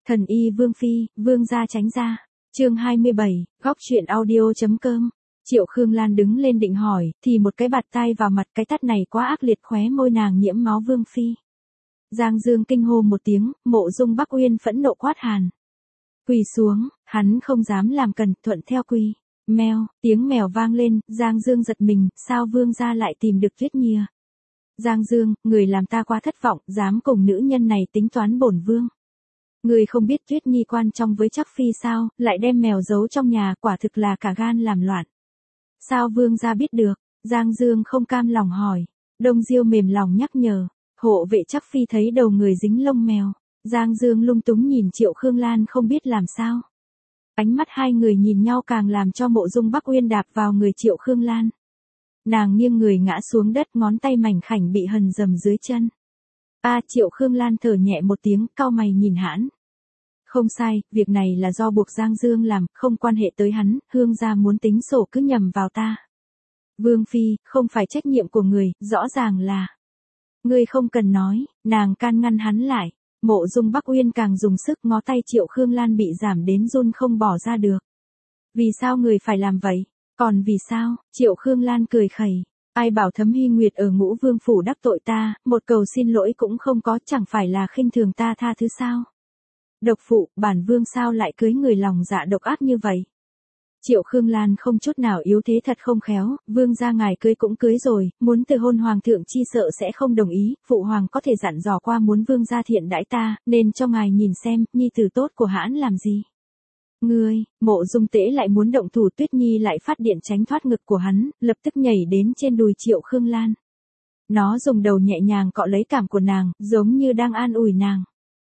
Thần y Vương Phi, Vương gia tránh ra. Chương 27, góc truyện audio.com. Triệu Khương Lan đứng lên định hỏi, thì một cái bạt tai vào mặt, cái tát này quá ác liệt, khóe môi nàng nhiễm máu. Vương Phi. Giang Dương kinh hô một tiếng, Mộ Dung Bắc Uyên phẫn nộ quát hàn. Quỳ xuống, hắn không dám làm cẩn, thuận theo quỳ. Mèo, tiếng mèo vang lên, Giang Dương giật mình, sao Vương gia lại tìm được Tuyết Nhi? Giang Dương, người làm ta quá thất vọng, dám cùng nữ nhân này tính toán bổn vương. Người không biết Tuyết Nhi quan trọng với Trác Phi sao, lại đem mèo giấu trong nhà, quả thực là cả gan làm loạn. Sao Vương gia biết được? Giang Dương không cam lòng hỏi. Đông Diêu mềm lòng nhắc nhở. Hộ vệ Trác Phi thấy đầu người dính lông mèo. Giang Dương lung túng nhìn Triệu Khương Lan không biết làm sao. Ánh mắt hai người nhìn nhau càng làm cho Mộ Dung Bắc Uyên đạp vào người Triệu Khương Lan. Nàng nghiêng người ngã xuống đất, ngón tay mảnh khảnh bị hằn dầm dưới chân. Triệu Khương Lan thở nhẹ một tiếng, cau mày nhìn hãn. Không sai, việc này là do buộc Giang Dương làm, không quan hệ tới hắn, Hương gia muốn tính sổ cứ nhầm vào ta. Vương Phi, không phải trách nhiệm của người, rõ ràng là. Ngươi không cần nói, nàng can ngăn hắn lại. Mộ Dung Bắc Uyên càng dùng sức, ngó tay Triệu Khương Lan bị giảm đến run không bỏ ra được. Vì sao người phải làm vậy? Còn vì sao? Triệu Khương Lan cười khẩy. Ai bảo Thấm Hy Nguyệt ở Ngũ Vương phủ đắc tội ta, một cầu xin lỗi cũng không có, chẳng phải là khinh thường ta tha thứ sao? Độc phụ, bản vương sao lại cưới người lòng dạ độc ác như vậy? Triệu Khương Lan không chút nào yếu thế, thật không khéo, vương gia ngài cưới cũng cưới rồi, muốn từ hôn hoàng thượng chi sợ sẽ không đồng ý, phụ hoàng có thể dặn dò qua muốn vương gia thiện đãi ta, nên cho ngài nhìn xem, nhi tử tốt của hãn làm gì. Ngươi, Mộ Dung Tễ lại muốn động thủ, Tuyết Nhi lại phát điện tránh thoát ngực của hắn, lập tức nhảy đến trên đùi Triệu Khương Lan. Nó dùng đầu nhẹ nhàng cọ lấy cảm của nàng, giống như đang an ủi nàng.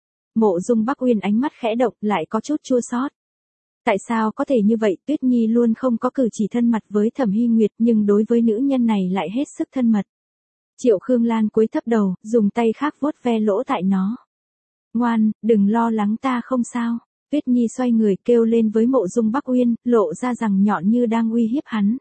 Mộ Dung Bắc Uyên ánh mắt khẽ động, lại có chút chua xót. Tại sao có thể như vậy? Tuyết Nhi luôn không có cử chỉ thân mật với Thẩm Hy Nguyệt, nhưng đối với nữ nhân này lại hết sức thân mật. Triệu Khương Lan cúi thấp đầu, dùng tay khác vuốt ve lỗ tại nó. Ngoan, đừng lo lắng, ta không sao. Tuyết Nhi xoay người kêu lên với Mộ Dung Bắc Uyên, lộ ra rằng nhọn như đang uy hiếp hắn.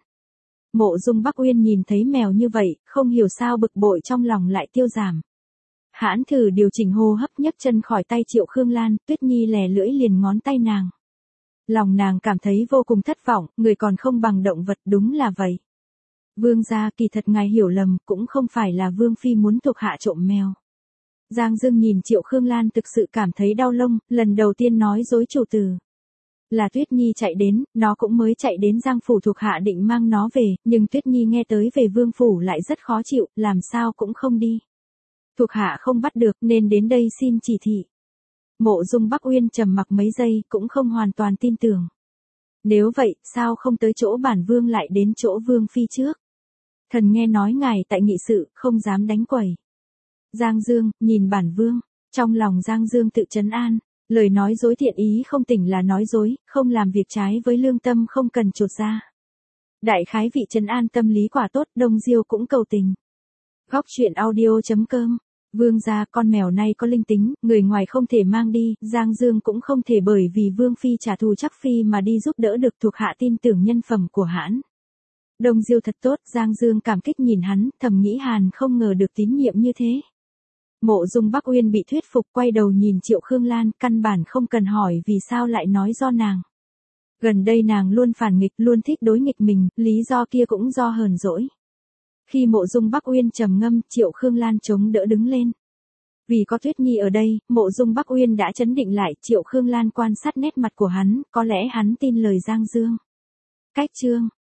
Mộ Dung Bắc Uyên nhìn thấy mèo như vậy, không hiểu sao bực bội trong lòng lại tiêu giảm. Hãn thử điều chỉnh hô hấp, nhấc chân khỏi tay Triệu Khương Lan, Tuyết Nhi lè lưỡi liền ngón tay nàng. Lòng nàng cảm thấy vô cùng thất vọng, người còn không bằng động vật, đúng là vậy. Vương gia, kỳ thật ngài hiểu lầm, cũng không phải là Vương Phi muốn thuộc hạ trộm mèo. Giang Dương nhìn Triệu Khương Lan thực sự cảm thấy đau lông, lần đầu tiên nói dối chủ tử. Là Tuyết Nhi chạy đến, nó cũng mới chạy đến Giang phủ, thuộc hạ định mang nó về, nhưng Tuyết Nhi nghe tới về Vương phủ lại rất khó chịu, làm sao cũng không đi. Thuộc hạ không bắt được nên đến đây xin chỉ thị. Mộ Dung Bắc Uyên trầm mặc mấy giây, cũng không hoàn toàn tin tưởng. Nếu vậy, sao không tới chỗ bản vương lại đến chỗ Vương Phi trước? Thần nghe nói ngài tại nghị sự, không dám đánh quẩy. Giang Dương, nhìn bản vương. Trong lòng Giang Dương tự trấn an, lời nói dối thiện ý không tỉnh là nói dối, không làm việc trái với lương tâm không cần chột ra. Đại khái vị trấn an tâm lý quả tốt, Đông Diêu cũng cầu tình. Góc truyện audio.com. Vương gia, con mèo này có linh tính, người ngoài không thể mang đi, Giang Dương cũng không thể bởi vì Vương Phi trả thù Trác Phi mà đi giúp đỡ được, thuộc hạ tin tưởng nhân phẩm của hãn. Đông Diêu thật tốt, Giang Dương cảm kích nhìn hắn, thầm nghĩ hàn không ngờ được tín nhiệm như thế. Mộ Dung Bắc Uyên bị thuyết phục, quay đầu nhìn Triệu Khương Lan, căn bản không cần hỏi vì sao lại nói do nàng. Gần đây nàng luôn phản nghịch, luôn thích đối nghịch mình, lý do kia cũng do hờn dỗi. Khi Mộ Dung Bắc Uyên trầm ngâm, Triệu Khương Lan chống đỡ đứng lên. Vì có Tuyết Nhi ở đây, Mộ Dung Bắc Uyên đã trấn định lại, Triệu Khương Lan quan sát nét mặt của hắn, có lẽ hắn tin lời Giang Dương. Cách chương